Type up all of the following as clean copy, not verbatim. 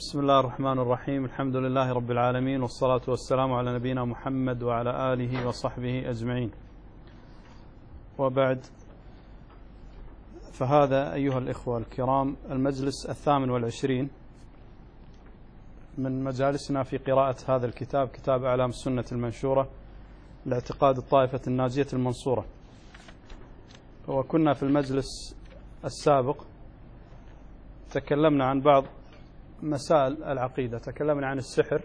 بسم الله الرحمن الرحيم. الحمد لله رب العالمين، والصلاة والسلام على نبينا محمد وعلى آله وصحبه أجمعين، وبعد. فهذا أيها الإخوة الكرام المجلس 28 من مجالسنا في قراءة هذا الكتاب، كتاب أعلام السنة المنشورة لاعتقاد الطائفة الناجية المنصورة. وكنا في المجلس السابق تكلمنا عن بعض مسائل العقيدة، تكلمنا عن السحر،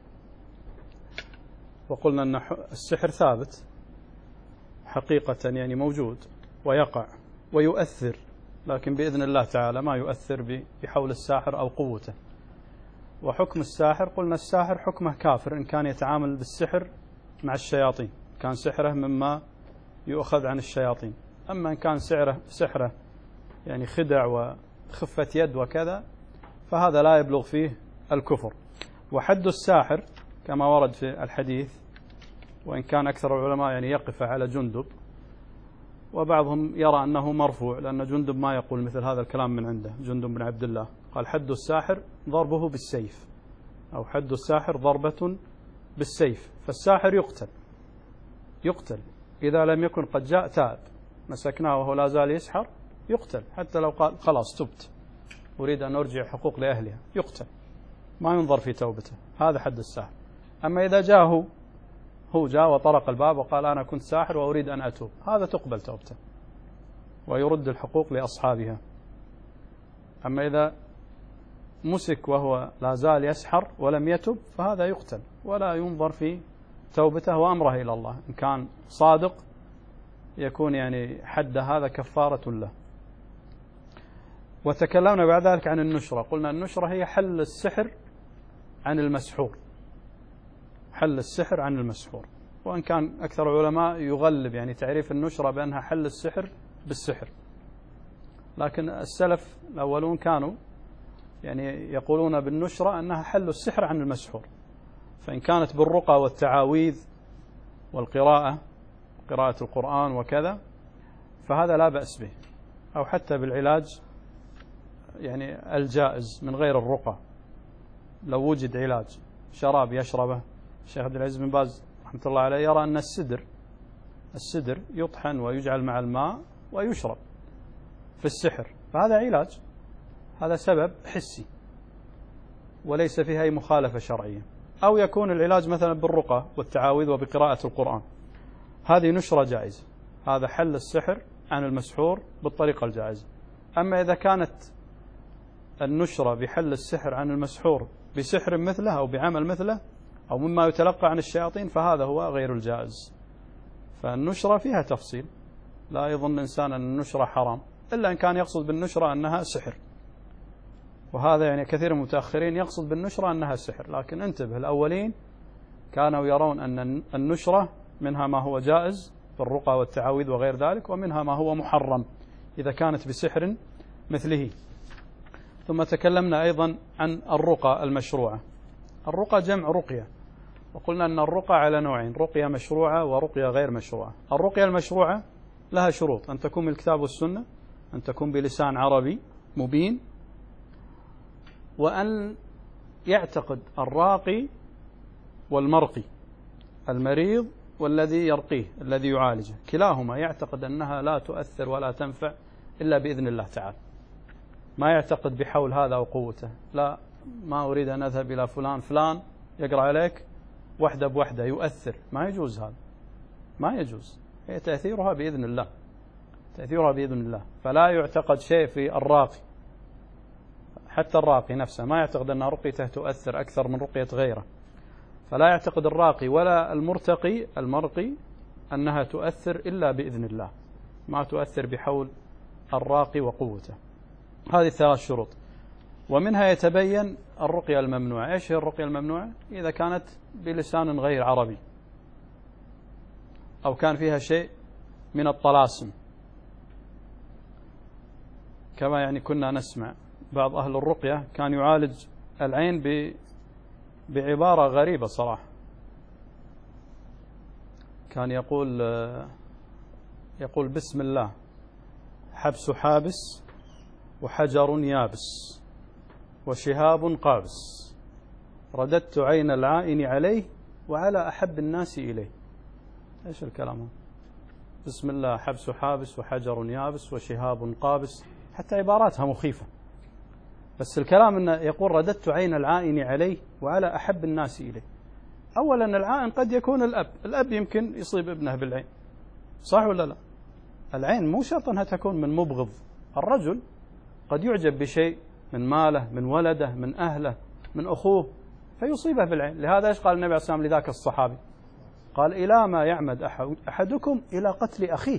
وقلنا أن السحر ثابت حقيقة، يعني موجود ويقع ويؤثر، لكن بإذن الله تعالى ما يؤثر بحول الساحر أو قوته. وحكم الساحر قلنا الساحر حكمه كافر إن كان يتعامل بالسحر مع الشياطين، كان سحره مما يؤخذ عن الشياطين. أما إن كان سحره يعني خدع وخفة يد وكذا، فهذا لا يبلغ فيه الكفر. وحد الساحر كما ورد في الحديث، وإن كان أكثر العلماء يعني يقف على جندب، وبعضهم يرى أنه مرفوع، لأن جندب ما يقول مثل هذا الكلام من عنده. جندب بن عبد الله قال حد الساحر ضربه بالسيف، أو حد الساحر ضربة بالسيف. فالساحر يقتل إذا لم يكن قد جاء تاب مسكناه وهو لا زال يسحر، يقتل حتى لو قال خلاص تبت أريد أن أرجع حقوق لأهلها، يقتل، ما ينظر في توبته. هذا حد الساحر. أما إذا جاء هو جاء وطرق الباب وقال أنا كنت ساحر وأريد أن أتوب، هذا تقبل توبته ويرد الحقوق لأصحابها. أما إذا مسك وهو لا زال يسحر ولم يتب، فهذا يقتل ولا ينظر في توبته وأمره إلى الله. إن كان صادق يكون يعني حد هذا كفارة له. وتكلمنا بعد ذلك عن النشرة، قلنا النشرة هي حل السحر عن المسحور، حل السحر عن المسحور. وإن كان أكثر العلماء يغلب يعني تعريف النشرة بأنها حل السحر بالسحر، لكن السلف الأولون كانوا يعني يقولون بالنشرة أنها حل السحر عن المسحور. فإن كانت بالرقى والتعاويذ والقراءة، قراءة القرآن وكذا، فهذا لا بأس به، أو حتى بالعلاج يعني الجائز من غير الرقى. لو وجد علاج شراب يشربه، الشيخ عبد العزيز بن باز رحمة الله عليه يرى أن السدر يطحن ويجعل مع الماء ويشرب في السحر، فهذا علاج، هذا سبب حسي وليس فيها أي مخالفة شرعية. أو يكون العلاج مثلا بالرقى والتعاويذ وبقراءة القرآن، هذه نشرة جائزة، هذا حل السحر عن المسحور بالطريقة الجائزة. أما إذا كانت النشرة بحل السحر عن المسحور بسحر مثله أو بعمل مثله أو مما يتلقى عن الشياطين، فهذا هو غير الجائز. فالنشرة فيها تفصيل، لا يظن إنسان أن النشرة حرام إلا إن كان يقصد بالنشرة أنها سحر، وهذا يعني كثير من المتأخرين يقصد بالنشرة أنها سحر. لكن انتبه، الأولين كانوا يرون أن النشرة منها ما هو جائز بالرقى والتعاويذ وغير ذلك، ومنها ما هو محرم إذا كانت بسحر مثله. ثم تكلمنا أيضا عن الرقى المشروعة. الرقى جمع رقية، وقلنا أن الرقى على نوعين، رقية مشروعة ورقية غير مشروعة. الرقية المشروعة لها شروط، أن تكون من الكتاب والسنة، أن تكون بلسان عربي مبين، وأن يعتقد الراقي والمرقي، المريض والذي يرقيه الذي يعالجه، كلاهما يعتقد أنها لا تؤثر ولا تنفع إلا بإذن الله تعالى. ما يعتقد بحول هذا أو قوته، لا، ما أريد أن أذهب إلى فلان يقرأ عليك وحدة بوحدة يؤثر، ما يجوز، هذا ما يجوز. هي تأثيرها بإذن الله، تأثيرها بإذن الله. فلا يعتقد شيء في الراقي، حتى الراقي نفسه ما يعتقد أن رقيته تؤثر أكثر من رقية غيره. فلا يعتقد الراقي ولا المرقي أنها تؤثر إلا بإذن الله، ما تؤثر بحول الراقي وقوته. هذه 3 شروط. ومنها يتبين الرقية الممنوعة. إيش هي الرقية الممنوعة؟ إذا كانت بلسان غير عربي، أو كان فيها شيء من الطلاسم، كما يعني كنا نسمع بعض أهل الرقية كان يعالج العين بعبارة غريبة صراحة. كان يقول بسم الله حبس حابس وحجر يابس، وشهاب قابس، رددت عين العائن عليه وعلى أحب الناس إليه. إيش الكلام هذا؟ بسم الله حبس حابس وحجر يابس وشهاب قابس، حتى عباراتها مخيفة. بس الكلام أنه يقول رددت عين العائن عليه وعلى أحب الناس إليه. أولا العائن قد يكون الأب يمكن يصيب ابنه بالعين، صح ولا لا؟ العين مو شرط أنها تكون من مبغض. الرجل قد يعجب بشيء من ماله، من ولده، من أهله، من أخوه، فيصيبه بالعين. لهذا إيش قال النبي عليه الصلاة والسلام لذاك الصحابي؟ قال إلى ما يعمد أحدكم إلى قتل أخيه.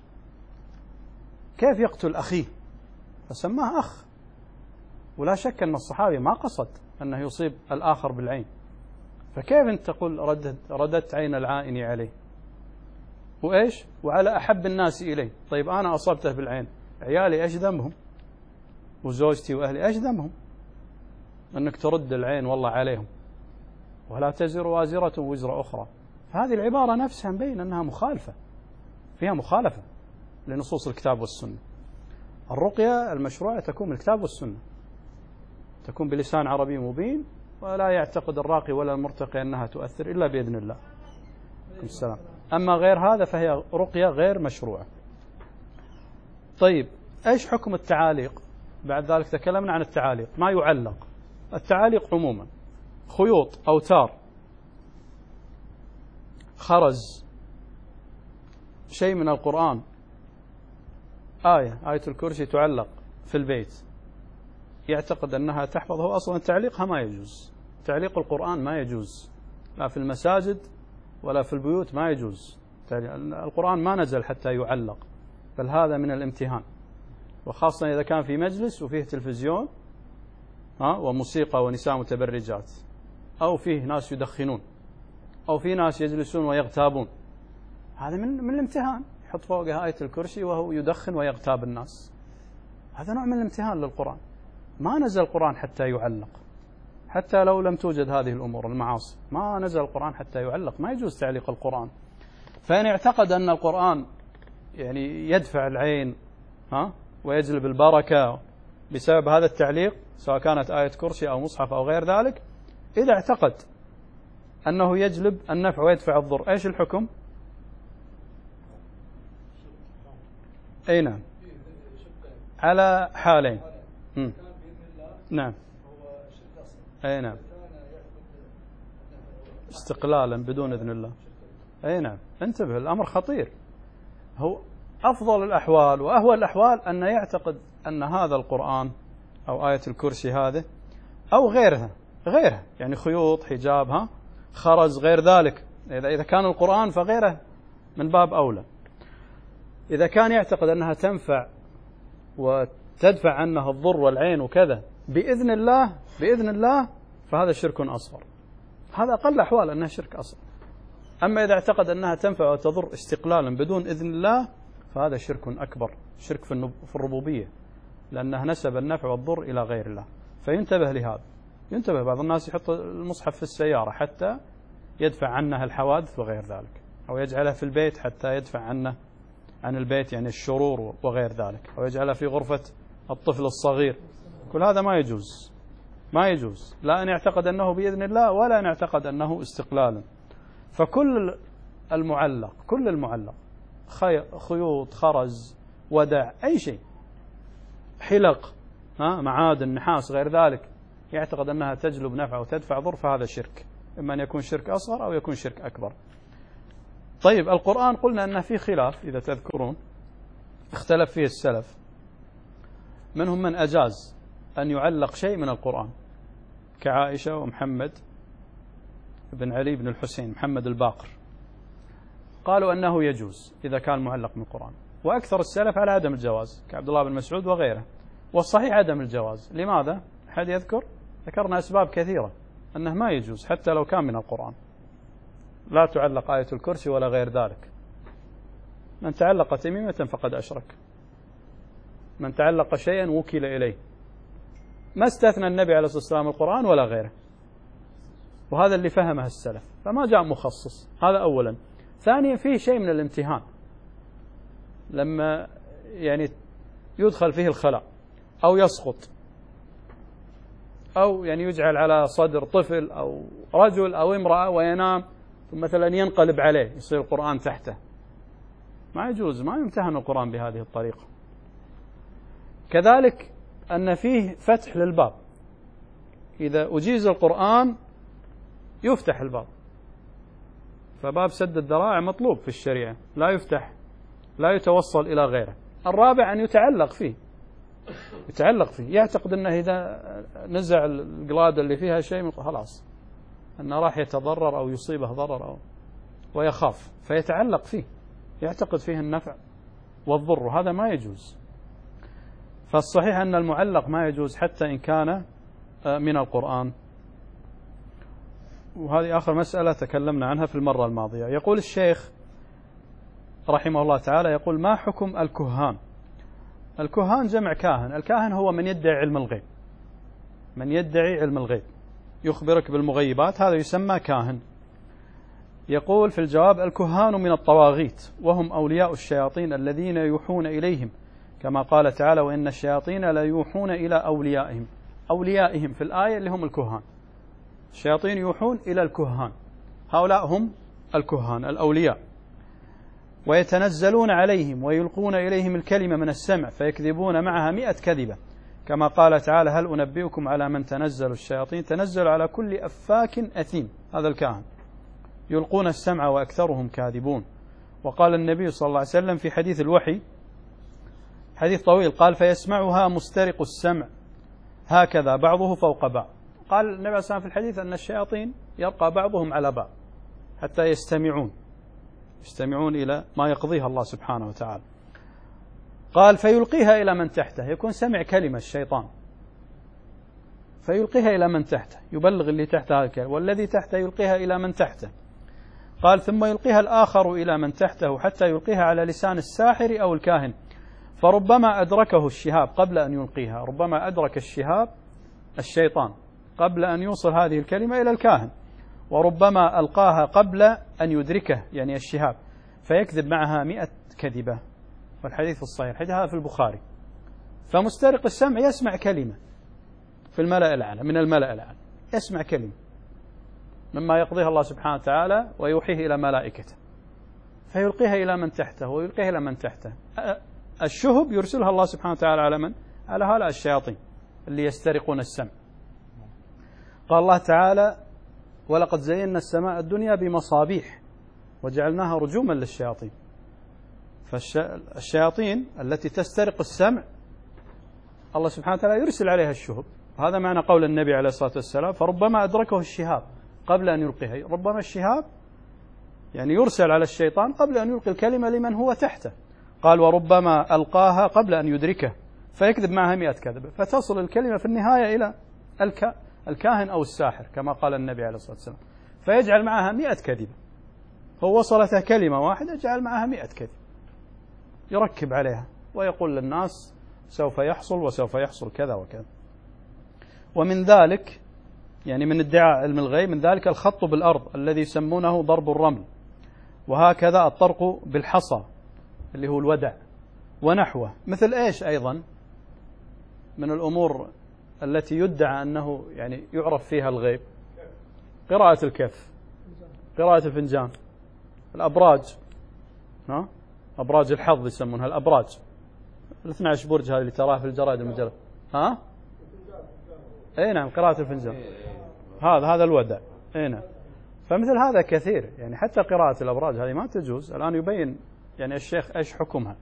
كيف يقتل أخيه؟ فسماه أخ. ولا شك أن الصحابي ما قصد أنه يصيب الآخر بالعين، فكيف أنت تقول رددت عين العائن عليه وإيش وعلى أحب الناس إليه؟ طيب أنا أصبته بالعين، عيالي إيش ذنبهم؟ وزوجتي وأهلي إيش ذنبهم؟ أنك ترد العين والله عليهم، ولا تزر وازرة وزر أخرى. فهذه العبارة نفسها مبين أنها مخالفة، فيها مخالفة لنصوص الكتاب والسنة. الرقية المشروعة تكون من الكتاب والسنة، تكون بلسان عربي مبين، ولا يعتقد الراقي ولا المرتقي أنها تؤثر إلا بإذن الله. السلام. أما غير هذا فهي رقية غير مشروعة. طيب إيش حكم التعاليق؟ بعد ذلك تكلمنا عن التعاليق، ما يعلق. التعاليق عموما خيوط، أوتار، خرز، شيء من القرآن، آية الكرسي تعلق في البيت، يعتقد أنها تحفظ. هو أصلا تعليقها ما يجوز، تعليق القرآن ما يجوز، لا في المساجد ولا في البيوت ما يجوز. القرآن ما نزل حتى يعلق، بل هذا من الامتهان، وخاصة إذا كان في مجلس وفيه تلفزيون وموسيقى ونساء متبرجات، أو فيه ناس يدخنون، أو في ناس يجلسون ويغتابون. هذا من الامتهان، يحط فوقها آية الكرسي وهو يدخن ويغتاب الناس. هذا نوع من الامتهان للقرآن. ما نزل القرآن حتى يعلق، حتى لو لم توجد هذه الأمور المعاصي، ما نزل القرآن حتى يعلق، ما يجوز تعليق القرآن. فإن اعتقد أن القرآن يعني يدفع العين ويجلب البركة بسبب هذا التعليق، سواء كانت آية كرسي أو مصحف أو غير ذلك، إذا اعتقد أنه يجلب النفع ويدفع الضر، إيش الحكم؟ أي نعم، على حالين. نعم، أي نعم، استقلالا بدون إذن الله. أي نعم، انتبه، الأمر خطير. هو أفضل الأحوال وأهوى الأحوال أن يعتقد أن هذا القرآن أو آية الكرسي هذه أو غيرها يعني خيوط، حجابها، خرز، غير ذلك. إذا كان القرآن فغيره من باب أولى. إذا كان يعتقد أنها تنفع وتدفع عنها الضر والعين وكذا بإذن الله فهذا شرك أصغر. هذا أقل أحوال أنها شرك أصغر. أما إذا اعتقد أنها تنفع وتضر استقلالا بدون إذن الله فهذا شرك أكبر، شرك في الربوبية، لأنه نسب النفع والضر إلى غير الله. فينتبه لهذا. ينتبه، بعض الناس يحط المصحف في السيارة حتى يدفع عنها الحوادث وغير ذلك، أو يجعلها في البيت حتى يدفع عنه عن البيت يعني الشرور وغير ذلك، أو يجعلها في غرفة الطفل الصغير. كل هذا ما يجوز، لا أن يعتقد أنه بإذن الله ولا أن يعتقد أنه استقلالا. فكل المعلق خيوط، خرز، ودع، أي شيء، حلق، معادن، نحاس، غير ذلك، يعتقد أنها تجلب نفع وتدفع ضر، فهذا شرك، إما أن يكون شرك أصغر أو يكون شرك أكبر. طيب القرآن قلنا أنه في خلاف، إذا تذكرون اختلف فيه السلف، منهم من أجاز أن يعلق شيء من القرآن كعائشة ومحمد بن علي بن الحسين، محمد الباقر، قالوا أنه يجوز إذا كان معلق من القرآن. وأكثر السلف على عدم الجواز كعبد الله بن مسعود وغيره. والصحيح عدم الجواز. لماذا؟ أحد يذكر؟ ذكرنا أسباب كثيرة أنه ما يجوز حتى لو كان من القرآن. لا تعلق آية الكرسي ولا غير ذلك. من تعلق تميمة فقد أشرك، من تعلق شيئا وكل إليه. ما استثنى النبي عليه الصلاة والسلام القرآن ولا غيره، وهذا اللي فهمه السلف، فما جاء مخصص. هذا أولا. ثانيا فيه شيء من الامتهان، لما يعني يدخل فيه الخلاء أو يسقط أو يعني يجعل على صدر طفل أو رجل أو امرأة وينام ثم مثلا ينقلب عليه يصير القرآن تحته، ما يجوز، ما يمتهن القرآن بهذه الطريقة. كذلك أن فيه فتح للباب، إذا أجيز القرآن يفتح الباب، فباب سد الذرائع مطلوب في الشريعة، لا يفتح، لا يتوصل إلى غيره. الرابع أن يتعلق فيه، يعتقد أنه إذا نزع القلادة اللي فيها شيء خلاص أنه راح يتضرر أو يصيبه ضرر أو ويخاف فيتعلق فيه، يعتقد فيه النفع والضر، هذا ما يجوز. فالصحيح أن المعلق ما يجوز حتى إن كان من القرآن. وهذه آخر مسألة تكلمنا عنها في المرة الماضية. يقول الشيخ رحمه الله تعالى، يقول: ما حكم الكهان؟ الكهان جمع كاهن. الكاهن هو من يدعي علم الغيب، من يدعي علم الغيب يخبرك بالمغيبات، هذا يسمى كاهن. يقول في الجواب: الكهان من الطواغيت، وهم أولياء الشياطين الذين يوحون إليهم، كما قال تعالى: وإن الشياطين لا يوحون إلى أوليائهم في الآية اللي هم الكهان. الشياطين يوحون إلى الكهان، هؤلاء هم الكهان الأولياء. ويتنزلون عليهم ويلقون إليهم الكلمة من السمع فيكذبون معها 100 كذبة، كما قال تعالى: هل أنبئكم على من تنزل الشياطين؟ تنزل على كل أفاك أثيم، هذا الكاهن. يلقون السمع وأكثرهم كاذبون. وقال النبي صلى الله عليه وسلم في حديث الوحي، حديث طويل، قال: فيسمعها مسترق السمع هكذا بعضه فوق بعض. قال النبي صلى الله عليه وسلم في الحديث أن الشياطين يرقى بعضهم على بعض حتى يستمعون إلى ما يقضيها الله سبحانه وتعالى. قال: فيلقيها إلى من تحته، يكون سمع كلمة الشيطان فيلقيها إلى من تحته، يبلغ اللي تحته هذا الكلمة، والذي تحته يلقيها إلى من تحته. قال: ثم يلقيها الآخر إلى من تحته حتى يلقيها على لسان الساحر أو الكاهن، فربما أدركه الشهاب قبل أن يلقيها، ربما أدرك الشهاب الشيطان قبل أن يوصل هذه الكلمة إلى الكاهن، وربما ألقاها قبل أن يدركه يعني الشهاب، فيكذب معها 100 كذبة. والحديث الصحيح، الحديث هذا في البخاري. فمسترق السمع يسمع كلمة في الملأ الأعلى، من الملأ الأعلى يسمع كلمة مما يقضيها الله سبحانه وتعالى ويوحيه إلى ملائكته، فيلقيها إلى من تحته ويلقيها إلى من تحته. الشهب يرسلها الله سبحانه وتعالى على من؟ على هؤلاء الشياطين اللي يسترقون السمع. قال الله تعالى: ولقد زينا السماء الدنيا بمصابيح وجعلناها رجوما للشياطين. فالشياطين التي تسترق السمع الله سبحانه وتعالى يرسل عليها الشهب، هذا معنى قول النبي عليه الصلاة والسلام: فربما أدركه الشهاب قبل أن يلقيها. ربما الشهاب يعني يرسل على الشيطان قبل أن يلقي الكلمة لمن هو تحته. قال: وربما ألقاها قبل أن يدركه فيكذب معها 100 كذبة، فتصل الكلمة في النهاية إلى الكاهن أو الساحر كما قال النبي عليه الصلاة والسلام، فيجعل معها 100 كذبة. هو وصلتها كلمة واحدة يجعل معها 100 كذبة، يركب عليها ويقول للناس سوف يحصل وسوف يحصل كذا وكذا. ومن ذلك يعني من ادعاء علم الغيب، من ذلك الخط بالأرض الذي يسمونه ضرب الرمل، وهكذا الطرق بالحصى اللي هو الودع ونحوه. مثل إيش أيضا من الأمور التي يدعى أنه يعني يعرف فيها الغيب؟ قراءة الكف، قراءة الفنجان، الأبراج، أبراج الحظ يسمونها الأبراج، 12 برج هذه اللي تراها في الجرائد المجلة، اي نعم، قراءة الفنجان، هذا الودع، اي نعم. فمثل هذا كثير، يعني حتى قراءة الأبراج هذه ما تجوز. الآن يبين يعني الشيخ ايش حكمها.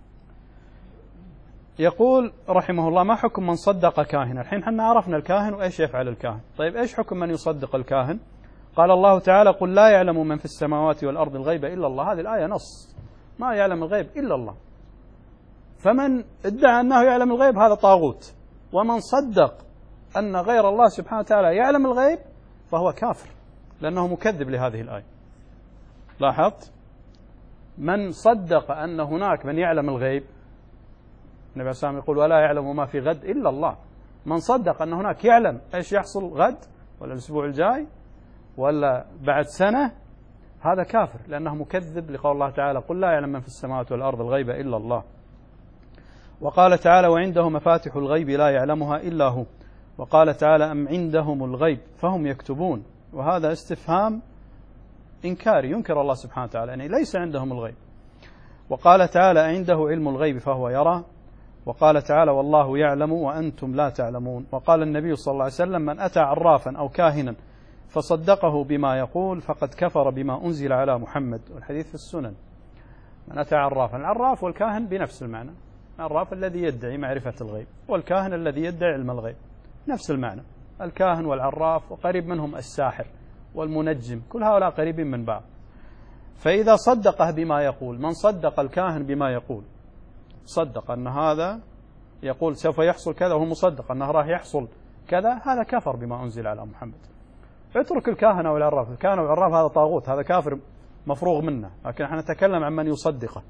يقول رحمه الله: ما حكم من صدق كاهنا؟ الحين حنا عرفنا الكاهن وإيش يفعل الكاهن، طيب إيش حكم من يصدق الكاهن؟ قال الله تعالى: قل لا يعلم من في السماوات والأرض الغيب إلا الله. هذه الآية نص، ما يعلم الغيب إلا الله. فمن ادعى أنه يعلم الغيب هذا طاغوت، ومن صدق أن غير الله سبحانه وتعالى يعلم الغيب فهو كافر، لأنه مكذب لهذه الآية. لاحظت؟ من صدق أن هناك من يعلم الغيب، النبي عليه الصلاة والسلام يقول: ولا يعلم ما في غد إلا الله. من صدق أن هناك يعلم إيش يحصل غد ولا الأسبوع الجاي ولا بعد سنة، هذا كافر، لأنه مكذب لقول الله تعالى: قل لا يعلم من في السماوات والأرض الغيب إلا الله. وقال تعالى: وعنده مفاتح الغيب لا يعلمها إلا هو وقال تعالى أم عندهم الغيب فهم يكتبون، وهذا استفهام إنكاري، ينكر الله سبحانه وتعالى يعني ليس عندهم الغيب. وقال تعالى عنده علم الغيب فهو يرى. وقال تعالى والله يعلم وأنتم لا تعلمون. وقال النبي صلى الله عليه وسلم من أتى عرافا أو كاهنا فصدقه بما يقول فقد كفر بما أنزل على محمد، والحديث في السنن. من أتى عرافا، العراف والكاهن بنفس المعنى، العراف الذي يدعي معرفة الغيب، والكاهن الذي يدعي علم الغيب، نفس المعنى. الكاهن والعراف وقريب منهم الساحر والمنجم، كل هؤلاء قريبين من بعض. فإذا صدقه بما يقول، من صدق الكاهن بما يقول، صدق أن هذا يقول سوف يحصل كذا وهو مصدق أنه راح يحصل كذا، هذا كفر بما أنزل على محمد. اترك الكاهن والعراف، الكاهن والعراف هذا طاغوت، هذا كافر مفروغ منه، لكن احنا نتكلم عن من يصدقه.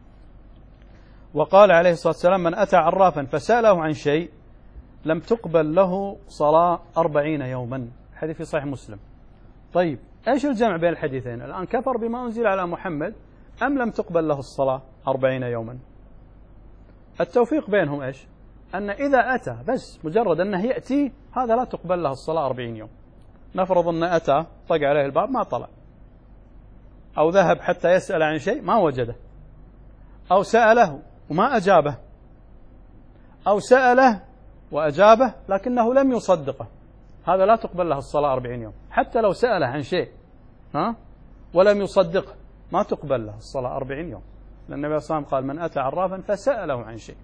وقال عليه الصلاة والسلام من أتى عرافا فسأله عن شيء لم تقبل له صلاة 40 يوما، حديث في صحيح مسلم. طيب ايش الجمع بين الحديثين؟ الآن كفر بما أنزل على محمد أم لم تقبل له الصلاة 40 يوما؟ التوفيق بينهم ايش؟ أن إذا أتى بس مجرد أنه يأتي هذا لا تقبل له الصلاة 40 يوم. نفرض أنه أتى طق عليه الباب ما طلع، أو ذهب حتى يسأل عن شيء ما وجده، أو سأله وما أجابه، أو سأله وأجابه لكنه لم يصدقه، هذا لا تقبل له الصلاة 40 يوم. حتى لو سأله عن شيء ولم يصدقه ما تقبل له الصلاة 40 يوم، لأن النبي صلى الله عليه وسلم قال من أتى عرافا فسأله عن شيء،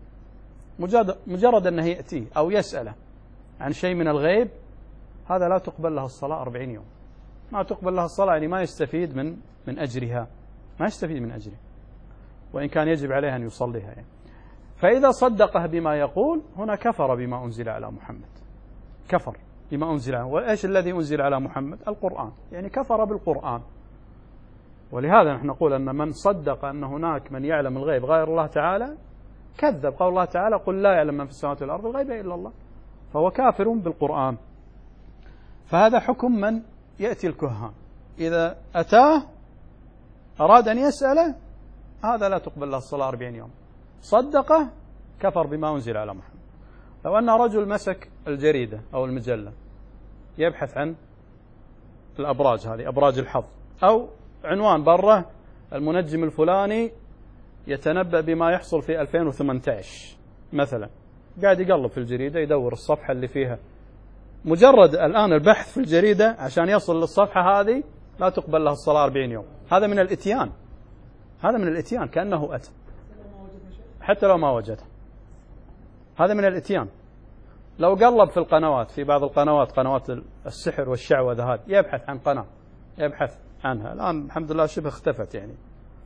مجرد أنه يأتيه أو يسأله عن شيء من الغيب هذا لا تقبل له الصلاة 40 يوم. ما تقبل له الصلاة يعني ما يستفيد من أجرها، ما يستفيد من أجره، وإن كان يجب عليه أن يصليها يعني. فإذا صدقه بما يقول هنا كفر بما أنزل على محمد، كفر بما أنزل على. وإيش الذي أنزل على محمد؟ القرآن، يعني كفر بالقرآن. ولهذا نحن نقول أن من صدق أن هناك من يعلم الغيب غير الله تعالى كذب قول الله تعالى قل لا يعلم من في السماوات والأرض الغيب إلا الله، فهو كافر بالقرآن. فهذا حكم من يأتي الكهان، إذا أتاه أراد أن يسأله هذا لا تقبل له الصلاة 40 يوم. صدقه كفر بما أنزل على محمد. لو أن رجل مسك الجريدة أو المجلة يبحث عن الأبراج، هذه أبراج الحظ، أو عنوان بره المنجم الفلاني يتنبأ بما يحصل في 2018 مثلا، قاعد يقلب في الجريدة يدور الصفحة اللي فيها، مجرد الآن البحث في الجريدة عشان يصل للصفحة هذه لا تقبل له الصلاة 40 يوم. هذا من الإتيان، هذا من الإتيان كأنه أتى حتى لو ما وجده، هذا من الإتيان. لو قلب في القنوات، في بعض القنوات قنوات السحر والشعوذة هذه، يبحث عن قناة يبحث عنها، الآن الحمد لله شبه اختفت يعني،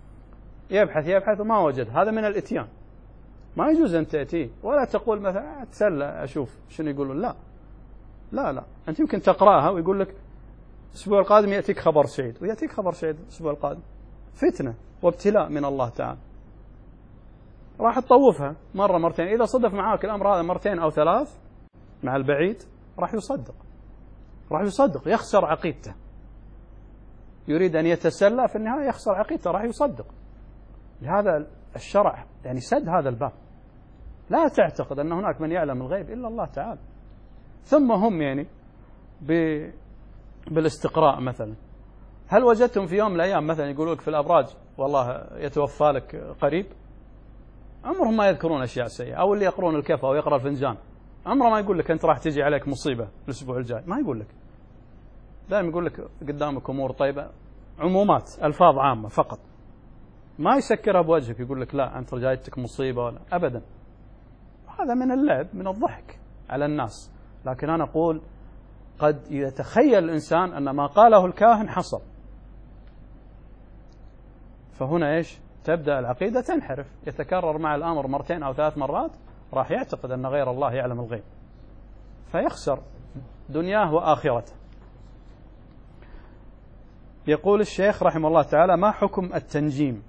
يبحث وما وجد، هذا من الإتيان. ما يجوز أن تأتيه ولا تقول مثلا أتسلى أشوف شنو يقولون، لا لا لا، أنت يمكن تقرأها ويقول لك الأسبوع القادم يأتيك خبر سعيد، ويأتيك خبر سعيد الأسبوع القادم، فتنة وابتلاء من الله تعالى. راح تطوفها مرة مرتين، إذا صدف معاك الأمر هذا مرتين أو ثلاث مع البعيد راح يصدق، يخسر عقيدته، يريد أن يتسلى في النهاية يخسر عقيدته، راح يصدق. لهذا الشرع يعني سد هذا الباب، لا تعتقد أن هناك من يعلم الغيب إلا الله تعالى. ثم هم يعني بالاستقراء مثلا، هل وجدتم في يوم من الأيام مثلا يقولوا لك في الأبراج والله يتوفى لك قريب؟ عمرهم ما يذكرون أشياء سيئة. أو اللي يقرون الكفى أو يقرأ الفنجان عمره ما يقول لك أنت راح تجي عليك مصيبة الأسبوع الجاي، ما يقول لك، دائما يقول لك قدامك أمور طيبة، عمومات ألفاظ عامة فقط، ما يسكرها بوجهك يقول لك لا أنت جايتك مصيبة ولا أبدا. هذا من اللعب، من الضحك على الناس. لكن أنا أقول قد يتخيل الإنسان أن ما قاله الكاهن حصل، فهنا إيش؟ تبدأ العقيدة تنحرف، يتكرر مع الأمر مرتين أو ثلاث مرات، راح يعتقد أن غير الله يعلم الغيب، فيخسر دنياه وآخرته. يقول الشيخ رحمه الله تعالى ما حكم التنجيم؟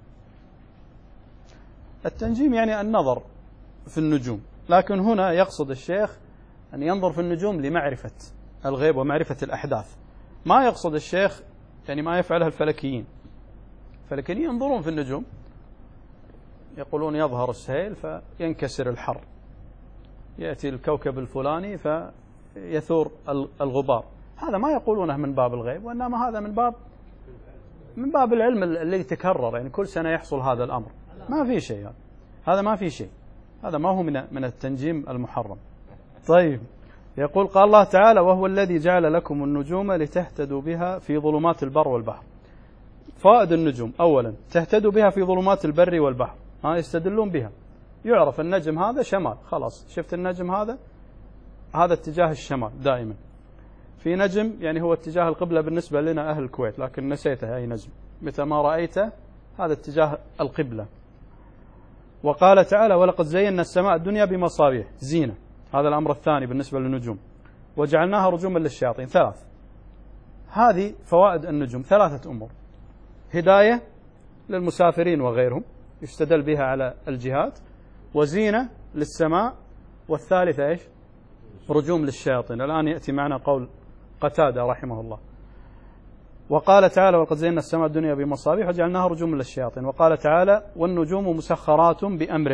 التنجيم يعني النظر في النجوم، لكن هنا يقصد الشيخ أن ينظر في النجوم لمعرفة الغيب ومعرفة الأحداث. ما يقصد الشيخ يعني ما يفعله الفلكيين. الفلكيين ينظرون في النجوم يقولون يظهر السيل فينكسر الحر، يأتي الكوكب الفلاني يثور الغبار. هذا ما يقولونه من باب الغيب، وإنما هذا من باب العلم الذي تكرر، يعني كل سنة يحصل هذا الأمر. ما في شيء، هذا ما في شيء، هذا ما هو من التنجيم المحرم. طيب، يقول قال الله تعالى: وهو الذي جعل لكم النجوم لتهتدوا بها في ظلمات البر والبحر. فوائد النجوم: أولا تهتدوا بها في ظلمات البر والبحر، يستدلون بها. يعرف النجم هذا شمال، خلاص شفت النجم هذا اتجاه الشمال دائما. في نجم يعني هو اتجاه القبلة بالنسبة لنا أهل الكويت، لكن نسيته أي نجم، متى ما رأيته هذا اتجاه القبلة. وقال تعالى: ولقد زينا السماء الدنيا بمصابيح زينة. هذا الأمر الثاني بالنسبة للنجوم. وجعلناها رجوما للشياطين. ثلاث. هذه فوائد النجوم، ثلاثة أمور: هداية للمسافرين وغيرهم يستدل بها على الجهاد، وزينة للسماء، والثالثة إيش؟ رجوم للشياطين. الآن يأتي معنا قول قتادة رحمه الله. وقال تعالى: ولقد زينا السماء الدنيا بمصابيح وجعلناها رجوما للشياطين. وقال تعالى: والنجوم مسخرات بأمره.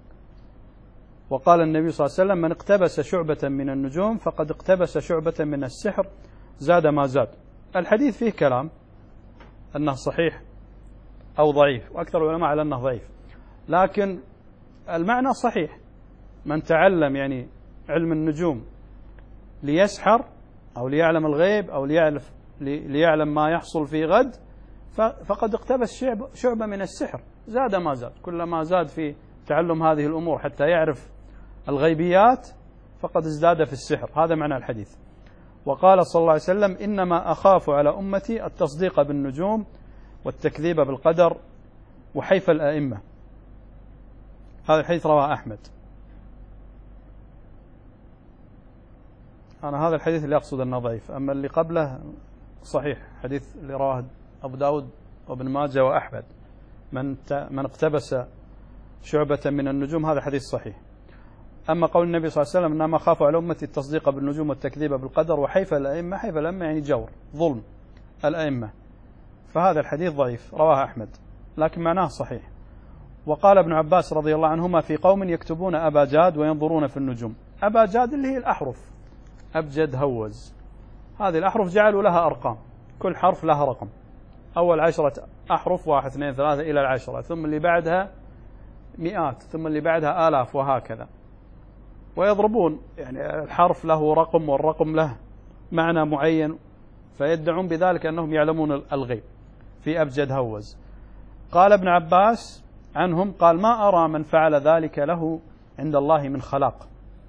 وقال النبي صلى الله عليه وسلم: من اقتبس شعبة من النجوم فقد اقتبس شعبة من السحر زاد ما زاد. الحديث فيه كلام أنه صحيح أو ضعيف، وأكثر العلماء على أنه ضعيف، لكن المعنى صحيح. من تعلم يعني علم النجوم ليسحر أو ليعلم الغيب أو ليعلم ما يحصل في غد فقد اقتبس شعبة من السحر زاد ما زاد. كلما زاد في تعلم هذه الأمور حتى يعرف الغيبيات فقد ازداد في السحر. هذا معنى الحديث. وقال صلى الله عليه وسلم: إنما أخاف على أمتي التصديق بالنجوم والتكذيب بالقدر وحيف الأئمة. هذا الحديث رواه أحمد. أنا هذا الحديث اللي أقصد أنه ضعيف، أما اللي قبله صحيح، حديث اللي رواه أبو داود وابن ماجه وأحمد: من اقتبس شعبة من النجوم، هذا حديث صحيح. أما قول النبي صلى الله عليه وسلم: إنما خاف على أمتي التصديق بالنجوم والتكذيب بالقدر وحيف الأئمة. حيف الأئمة يعني جور، ظلم الأئمة، فهذا الحديث ضعيف رواه أحمد، لكن معناه صحيح. وقال ابن عباس رضي الله عنهما: في قوم يكتبون أبا جاد وينظرون في النجوم. أبا جاد اللي هي الأحرف، أبجد هوز، هذه الأحرف جعلوا لها أرقام، كل حرف لها رقم. أول 10 أحرف 1 2 3 إلى 10، ثم اللي بعدها مئات، ثم اللي بعدها آلاف، وهكذا. ويضربون يعني الحرف له رقم والرقم له معنى معين، فيدعون بذلك أنهم يعلمون الغيب في أبجد هوز. قال ابن عباس عنهم قال: ما أرى من فعل ذلك له عند الله من خلاق.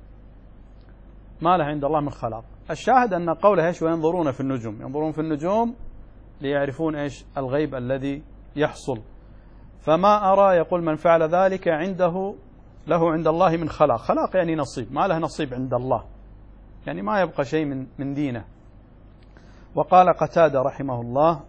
ما له عند الله من خلاق. الشاهد أن قوله إيش؟ وينظرون في النجوم، ينظرون في النجوم ليعرفون إيش؟ الغيب الذي يحصل. فما أرى يقول من فعل ذلك له عند الله من خلاق. خلاق يعني نصيب، ما له نصيب عند الله، يعني ما يبقى شيء من دينه. وقال قتادة رحمه الله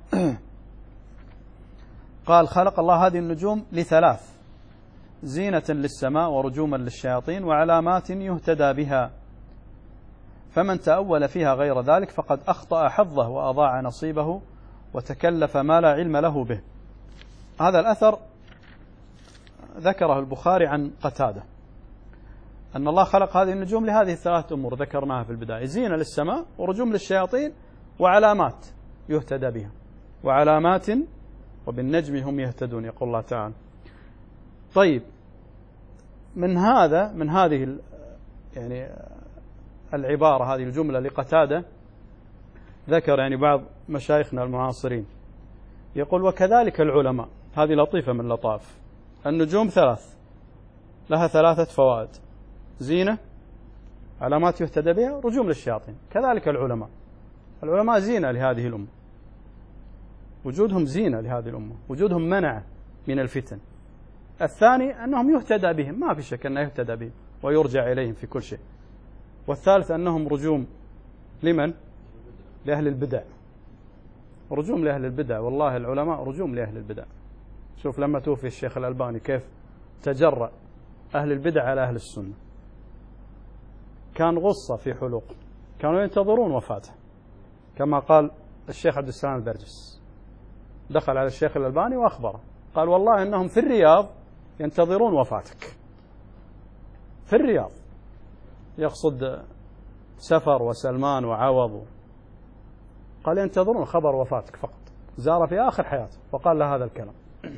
قال: خلق الله هذه النجوم لثلاث: زينة للسماء ورجوما للشياطين وعلامات يهتدى بها، فمن تأول فيها غير ذلك فقد أخطأ حظه وأضاع نصيبه وتكلف ما لا علم له به. هذا الأثر ذكره البخاري عن قتادة، أن الله خلق هذه النجوم لهذه الثلاث أمور ذكرناها في البداية: زينة للسماء ورجوم للشياطين وعلامات يهتدى بها. وعلامات وبالنجم هم يهتدون، يقول الله تعالى. طيب، من هذه يعني العبارة، هذه الجملة لقتادة، ذكر يعني بعض مشايخنا المعاصرين يقول: وكذلك العلماء. هذه لطيفة من لطائف النجوم، لها 3 فوائد: زينة، علامات يهتدى بها، رجوم للشياطين. كذلك العلماء زينة لهذه الأمة، وجودهم زينة لهذه الأمة، وجودهم منع من الفتن. الثاني أنهم يهتدى بهم، ما في شك أنه يهتدى بهم ويرجع إليهم في كل شيء. والثالث أنهم رجوم لمن؟ لأهل البدع، رجوم لأهل البدع. والله العلماء رجوم لأهل البدع. شوف لما توفي الشيخ الألباني كيف تجرأ أهل البدع على أهل السنة، كان غصة في حلوق، كانوا ينتظرون وفاته، كما قال الشيخ عبد السلام البرجس، دخل على الشيخ الألباني وأخبره، قال: والله إنهم في الرياض ينتظرون وفاتك. في الرياض، يقصد سفر وسلمان وعوض، قال ينتظرون خبر وفاتك فقط. زار في آخر حياته وقال له هذا الكلام.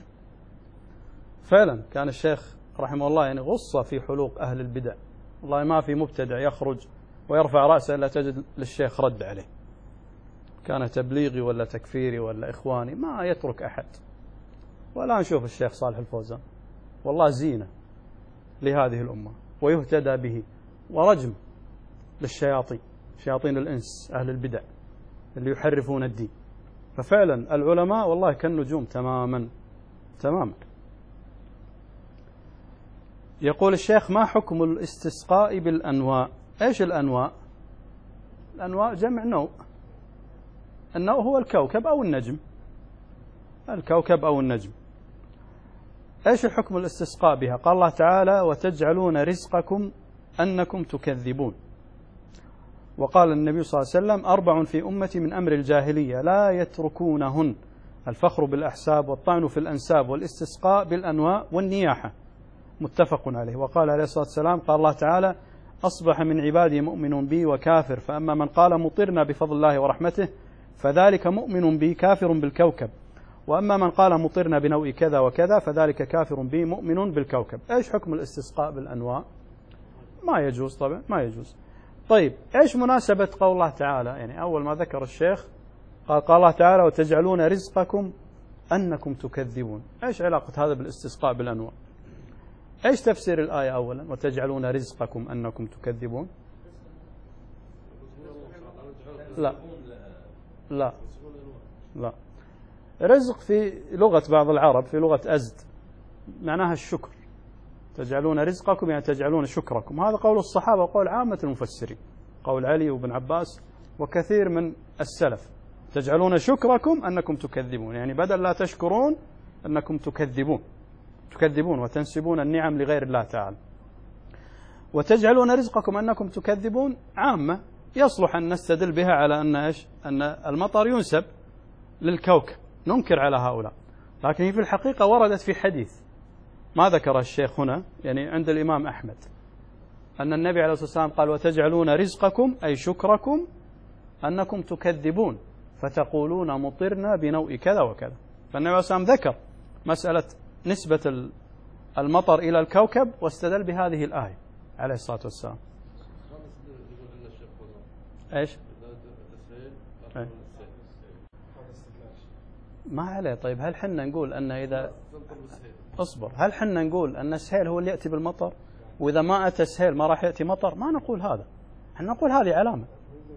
فعلا كان الشيخ رحمه الله يعني غصة في حلوق أهل البدع، والله ما في مبتدع يخرج ويرفع رأسه إلا تجد للشيخ رد عليه، كان تبليغي ولا تكفيري ولا إخواني ما يترك أحد. ولا نشوف الشيخ صالح الفوزان والله زينة لهذه الأمة ويهتدى به، ورجم للشياطين، شياطين الإنس أهل البدع اللي يحرفون الدين. ففعلا العلماء والله كالنجوم تماما تماما. يقول الشيخ: ما حكم الاستسقاء بالأنواء؟ إيش الأنواء؟ الأنواء جمع نوء، النوء هو الكوكب أو النجم، الكوكب أو النجم. إيش الحكم الاستسقاء بها؟ قال الله تعالى: وتجعلون رزقكم أنكم تكذبون. وقال النبي صلى الله عليه وسلم: 4 في أمتي من أمر الجاهلية لا يتركونهن: الفخر بالأحساب، والطعن في الأنساب، والاستسقاء بالأنواء، والنياحة. متفق عليه. وقال عليه الصلاة والسلام: قال الله تعالى: أصبح من عبادي مؤمن بي وكافر، فأما من قال مطرنا بفضل الله ورحمته فذلك مؤمن بي كافر بالكوكب، وأما من قال مطرنا بنوء كذا وكذا فذلك كافر بي مؤمن بالكوكب. إيش حكم الاستسقاء بالأنواء؟ ما يجوز طبعا، ما يجوز. طيب إيش مناسبة قول الله تعالى؟ يعني أول ما ذكر الشيخ قال الله تعالى: وتجعلون رزقكم أنكم تكذبون. إيش علاقة هذا بالاستسقاء بالأنواء؟ إيش تفسير الآية أولا؟ وتجعلون رزقكم أنكم تكذبون. لا لا لا، رزق في لغة بعض العرب، في لغة أزد، معناها الشكر. تجعلون رزقكم يعني تجعلون شكركم. هذا قول الصحابة وقول عامة المفسرين، قول علي وابن عباس وكثير من السلف. تجعلون شكركم أنكم تكذبون، يعني بدل لا تشكرون أنكم تكذبون وتنسبون النعم لغير الله تعالى. وتجعلون رزقكم أنكم تكذبون عامة، يصلح أن نستدل بها على أن إيش؟ أن المطر ينسب للكوكب، ننكر على هؤلاء. لكن في الحقيقة وردت في حديث ما ذكر الشيخ هنا، يعني عند الإمام أحمد، أن النبي عليه الصلاة والسلام قال: وتجعلون رزقكم أي شكركم أنكم تكذبون فتقولون مطرنا بنوء كذا وكذا. فالنبي عليه الصلاة والسلام ذكر مسألة نسبة المطر إلى الكوكب واستدل بهذه الآية عليه الصلاة والسلام. إيش؟ ما عليه. طيب هل حنا نقول أن إذا أصبر، هل حنا نقول أن السهيل هو اللي يأتي بالمطر، وإذا ما أتى السهيل ما راح يأتي مطر؟ ما نقول هذا، حنا نقول هذه علامة،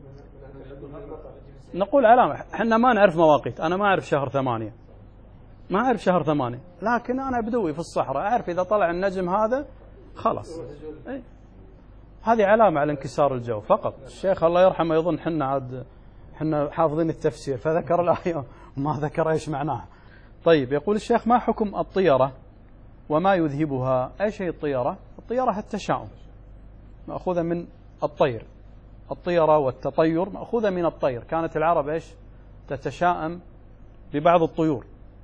نقول علامة. حنا ما نعرف مواقيت، أنا ما أعرف شهر 8، ما أعرف شهر 8، لكن أنا بدوي في الصحراء أعرف إذا طلع النجم هذا خلاص. إيه؟ هذه علامة على انكسار الجو فقط. الشيخ الله يرحمه يظن حنا حافظين التفسير فذكر الآية وما ذكر إيش معناها. طيب يقول الشيخ: ما حكم الطيرة وما يذهبها؟ إيش هي الطيرة؟ الطيرة التشاؤم، مأخوذة من الطير. الطيرة والتطير مأخوذة من الطير. كانت العرب إيش؟ تتشاءم ببعض الطيور،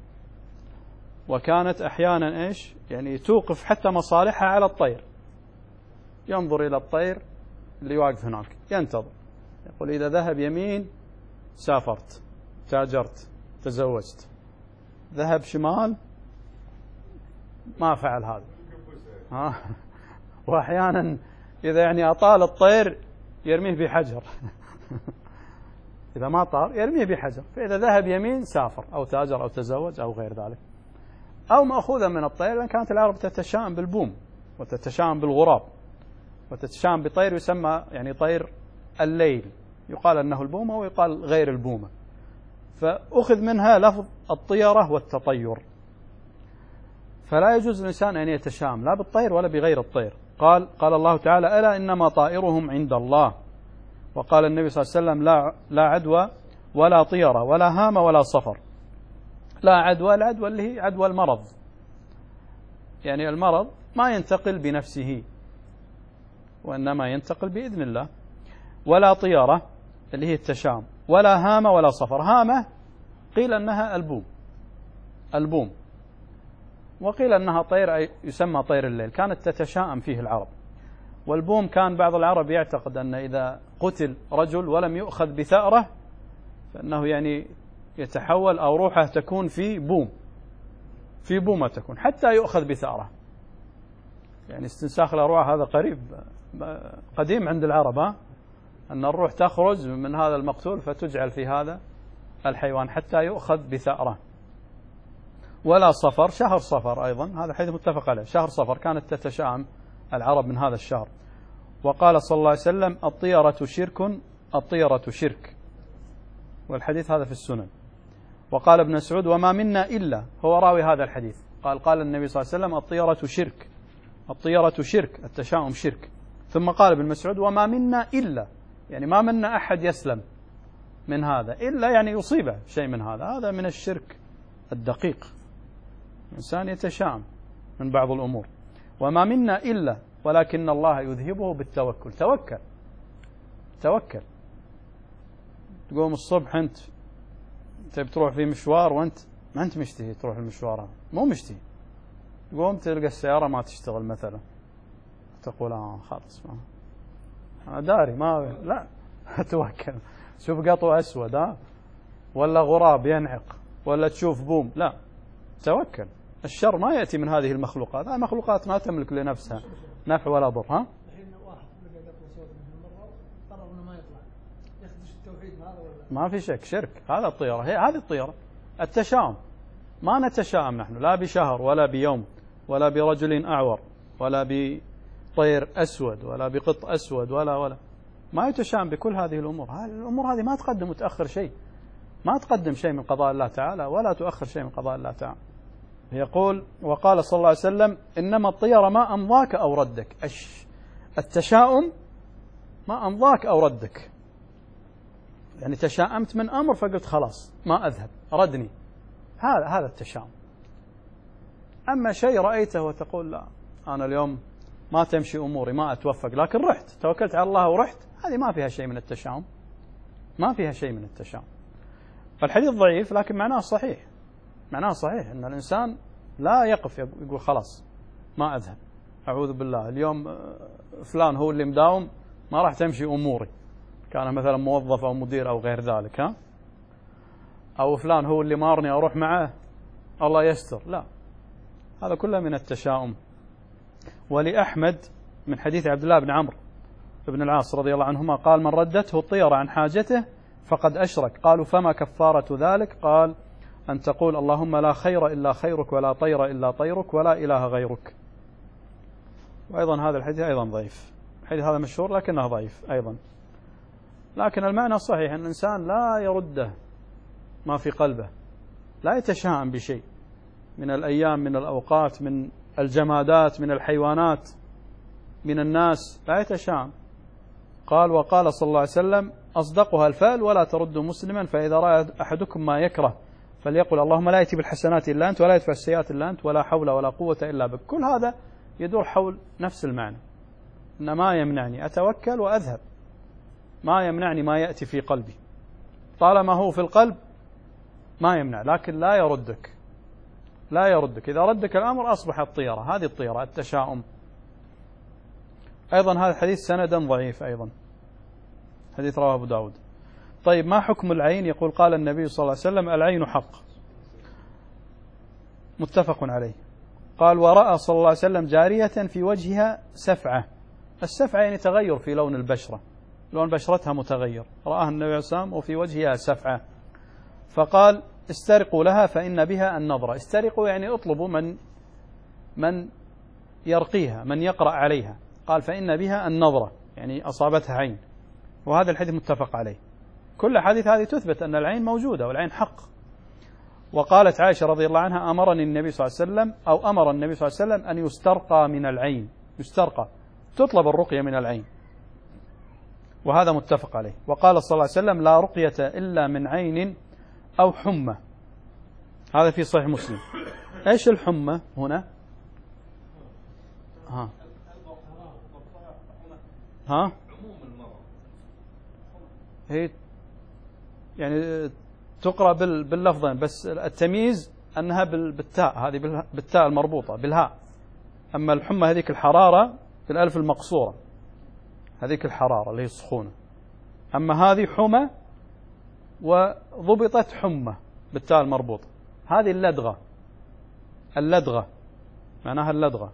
وكانت أحيانا إيش؟ يعني توقف حتى مصالحها على الطير، ينظر إلى الطير اللي واقف هناك ينتظر، يقول إذا ذهب يمين سافرت، تاجرت، تزوجت، ذهب شمال ما فعل هذا. وأحيانا إذا يعني أطال الطير يرميه بحجر إذا ما طار يرميه بحجر. فإذا ذهب يمين سافر أو تاجر أو تزوج أو غير ذلك. أو مأخوذة من الطير، لأن كانت العرب تتشائم بالبوم وتتشائم بالغراب وتتشائم بطير يسمى يعني طير الليل، يقال أنه البومة ويقال غير البومة، فأخذ منها لفظ الطيرة والتطير. فلا يجوز للإنسان أن يتشائم لا بالطير ولا بغير الطير. قال الله تعالى: ألا إنما طائرهم عند الله. وقال النبي صلى الله عليه وسلم: لا عدوى ولا طيرة ولا هام ولا صفر. لا عدوى، العدوى اللي هي عدوى المرض، يعني المرض ما ينتقل بنفسه وإنما ينتقل بإذن الله. ولا طيرة اللي هي التشام. ولا هامة ولا صفر. هامة قيل أنها البوم، وقيل أنها طير يسمى طير الليل، كانت تتشائم فيه العرب. والبوم كان بعض العرب يعتقد أن إذا قتل رجل ولم يؤخذ بثأره فإنه يعني يتحول أو روحه تكون في بوم، في بومة تكون حتى يؤخذ بثأره. يعني استنساخ الأرواح هذا قديم عند العرب، أن الروح تخرج من هذا المقتول فتجعل في هذا الحيوان حتى يؤخذ بثأره. ولا صفر، شهر صفر أيضا هذا حديث متفق عليه، شهر صفر كانت تتشائم العرب من هذا الشهر. وقال صلى الله عليه وسلم الطيرة شرك، الطيرة شرك، والحديث هذا في السنن. وقال ابن مسعود وما منا إلا، هو راوي هذا الحديث، قال النبي صلى الله عليه وسلم الطيرة شرك، الطيرة شرك، التشاؤم شرك. ثم قال ابن مسعود وما منا إلا، يعني ما منا أحد يسلم من هذا، إلا يعني يصيبه شيء من هذا، هذا من الشرك الدقيق، الإنسان يتشاءم من بعض الأمور. وما منا إلا ولكن الله يذهبه بالتوكل. توكل. تقوم الصبح أنت بتروح في مشوار وأنت ما أنت مشتهي تروح المشوار، مو مشتهي، تقوم تلقى السيارة ما تشتغل مثلا، تقول خلاص أنا داري ما لا توكل. شوف قطو أسود ولا غراب ينعق ولا تشوف بوم، لا توكل. الشر ما يأتي من هذه المخلوقات، هذه المخلوقات ما تملك لنفسها نفع ولا ضر. الحين واحد لقى قطو صوت من مرة قرر انه ما يطلع، يخدش التوحيد هذا ولا ما في شك شرك. هذا الطيرة، هذه الطيرة التشاؤم. ما نتشاءم نحن لا بشهر ولا بيوم ولا برجل أعور ولا بطير أسود ولا بقط أسود ولا ما يتشاءم بكل هذه الأمور. الأمور هذه ما تقدم وتأخر شيء، ما تقدم شيء من قضاء الله تعالى ولا تؤخر شيء من قضاء الله تعالى. يقول وقال صلى الله عليه وسلم إنما الطيرة ما أمضاك أو ردك. التشاؤم ما أمضاك أو ردك، يعني تشاءمت من أمر فقلت خلاص ما أذهب، ردني، هذا التشاؤم. أما شيء رأيته وتقول لا أنا اليوم ما تمشي أموري ما أتوفق، لكن رحت توكلت على الله ورحت، هذه ما فيها شيء من التشاؤم، ما فيها شيء من التشاؤم. فالحديث ضعيف لكن معناه صحيح، معناه صحيح أن الإنسان لا يقف يقول خلاص ما أذهب، أعوذ بالله اليوم فلان هو اللي مداوم ما راح تمشي أموري، كان مثلا موظف أو مدير أو غير ذلك، أو فلان هو اللي مارني أروح معه الله يستر، لا، هذا كله من التشاؤم. ولأحمد من حديث عبد الله بن عمرو بن العاص رضي الله عنهما قال من ردته الطيرة عن حاجته فقد أشرك. قالوا فما كفارة ذلك؟ قال أن تقول اللهم لا خير إلا خيرك ولا طير إلا طيرك ولا إله غيرك. وأيضا هذا الحديث أيضا ضعيف، الحديث هذا مشهور لكنه ضعيف أيضا، لكن المعنى صحيح أن الإنسان لا يرده ما في قلبه، لا يتشاءم بشيء من الأيام من الأوقات من الجمادات من الحيوانات من الناس، لا يتشاءم. قال وقال صلى الله عليه وسلم أصدقها الفعل ولا ترد مسلما فإذا رأى أحدكم ما يكره فليقل اللهم لا يأتي بالحسنات إلا أنت ولا يدفع السيئات إلا أنت ولا حول ولا قوة إلا بك. كل هذا يدور حول نفس المعنى، إن ما يمنعني أتوكل وأذهب، ما يمنعني ما يأتي في قلبي، طالما هو في القلب ما يمنع، لكن لا يردك، لا يردك. إذا ردك الأمر أصبح الطيرة، هذه الطيرة التشاؤم. أيضا هذا الحديث سندا ضعيف، أيضا حديث رواه أبو داود. طيب ما حكم العين؟ يقول قال النبي صلى الله عليه وسلم العين حق، متفق عليه. قال ورأى صلى الله عليه وسلم جارية في وجهها سفعة، السفعة يعني تغير في لون البشرة، لون بشرتها متغير، رآها النبي عليه الصلاة والسلام وفي وجهها سفعة، فقال استرقوا لها فإن بها النظرة. استرقوا يعني اطلبوا من يرقيها، من يقرأ عليها. قال فإن بها النظرة يعني أصابتها عين، وهذا الحديث متفق عليه. كل حديث هذه تثبت أن العين موجودة والعين حق. وقالت عائشة رضي الله عنها أمرني النبي صلى الله عليه وسلم أو أمر النبي صلى الله عليه وسلم أن يسترقى من العين، يسترقى تطلب الرقية من العين، وهذا متفق عليه. وقال صلى الله عليه وسلم لا رقية إلا من عين أو حمى، هذا في صحيح مسلم. إيش الحمى هنا؟ هي يعني تقرأ باللفظين، بس التمييز أنها بالتاء، هذه بالتاء المربوطة بالهاء، أما الحمى هذيك الحرارة بالألف المقصورة، هذيك الحرارة اللي هي السخونة. أما هذه حمى وضبطت حمى بالتاء مربوطة. هذه اللدغة، اللدغة معناها اللدغة.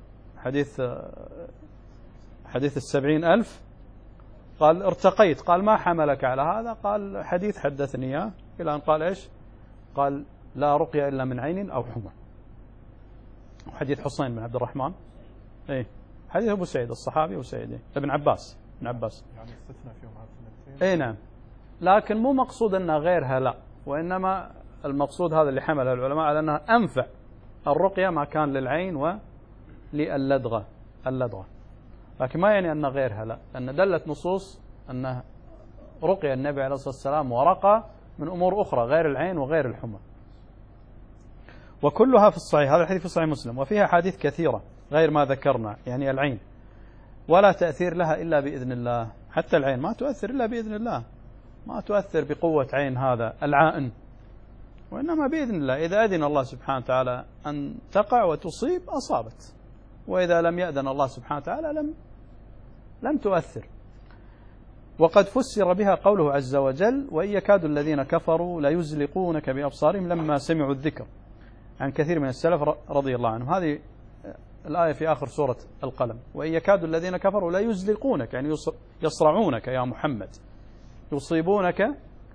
حديث 70,000 قال ارتقيت، قال ما حملك على هذا؟ قال حديث حدثني إياه، إلى أن قال إيش؟ قال لا رقية إلا من عين أو حمى. وحديث حسين بن عبد الرحمن، إيه حديث أبو سعيد الصحابي أبو سعيد ابن عباس يعني استثنى فيهم هذه السنتين. إيه نعم، لكن مو مقصود أنها غيرها، لا، وإنما المقصود هذا اللي حمله العلماء على أنها أنفع الرقية ما كان للعين وللدغة اللدغة، لكن ما يعني أن غيرها لا، أن دلت نصوص أن رقية النبي عليه الصلاة والسلام ورقى من أمور أخرى غير العين وغير الحمى، وكلها في الصحيح. هذا الحديث في صحيح مسلم، وفيها حديث كثيرة غير ما ذكرنا، يعني العين ولا تأثير لها إلا بإذن الله. حتى العين ما تؤثر إلا بإذن الله، ما تؤثر بقوة عين هذا العائن، وإنما بإذن الله. إذا أذن الله سبحانه وتعالى أن تقع وتصيب أصابت، وإذا لم يأذن الله سبحانه وتعالى لم تؤثر. وقد فسر بها قوله عز وجل وإن يكاد الذين كفروا ليزلقونك بأبصارهم لما سمعوا الذكر، عن كثير من السلف رضي الله عنهم. هذه الآية في آخر سورة القلم، وإن يكاد الذين كفروا ليزلقونك، يعني يصرعونك يا محمد، يصيبونك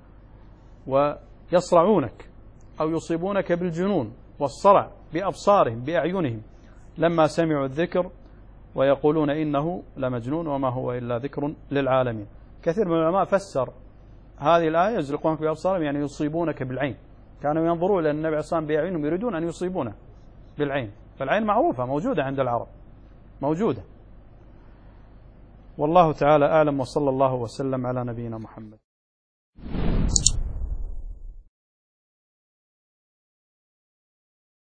ويصرعونك أو يصيبونك بالجنون والصرع بأبصارهم بأعينهم لما سمعوا الذكر ويقولون إنه لمجنون وما هو إلا ذكر للعالمين. كثير من العلماء فسر هذه الآية يزلقونك بأبصارهم يعني يصيبونك بالعين، كانوا ينظرون إلى النبي عليه الصلاة والسلام بأعينهم يريدون أن يصيبونه بالعين، فالعين معروفة موجودة عند العرب موجودة. والله تعالى أعلم، وصلى الله وسلم على نبينا محمد.